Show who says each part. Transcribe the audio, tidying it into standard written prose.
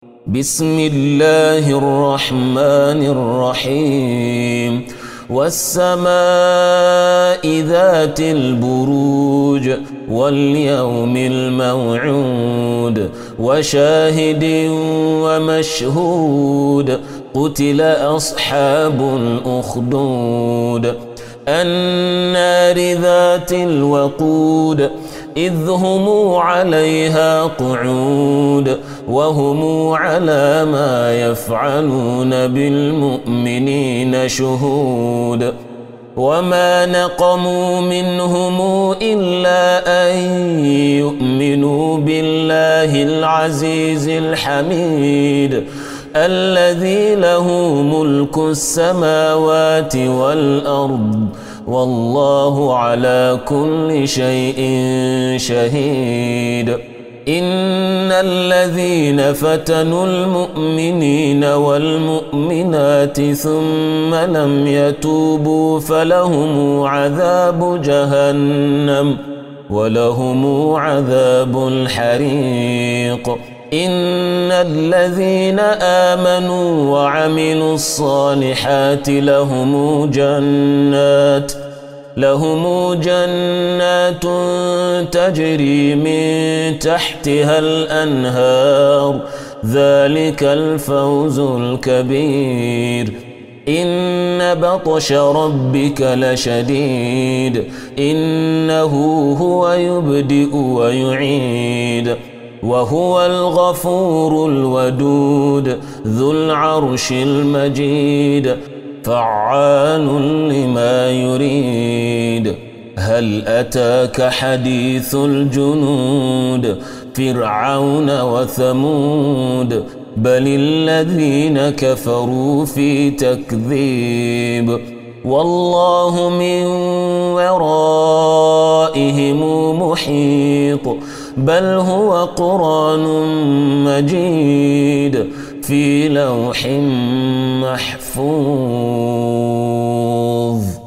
Speaker 1: بسم الله الرحمن الرحيم والسماء ذات البروج واليوم الموعود وشاهد ومشهود قتل أصحاب الأخدود النار ذات الوقود إذ هم عليها قعود وهم على ما يفعلون بالمؤمنين شهود وما نقموا منهم إلا أن يؤمنوا بالله العزيز الحميد الذي له ملك السماوات والأرض والله على كل شيء شهيد إن الذين فتنوا المؤمنين والمؤمنات ثم لم يتوبوا فلهم عذاب جهنم ولهم عذاب الحريق إن الذين آمنوا وعملوا الصالحات لهم جنات تجري من تحتها الأنهار ذلك الفوز الكبير إن بطش ربك لشديد إنه هو يبدئ ويعيد وهو الغفور الودود ذو العرش المجيد فعال لما يريد هل أتاك حديث الجنود فرعون وثمود بل الذين كفروا في تكذيب والله من ورائهم محيط بل هو قرآن مجيد في لوح محفوظ.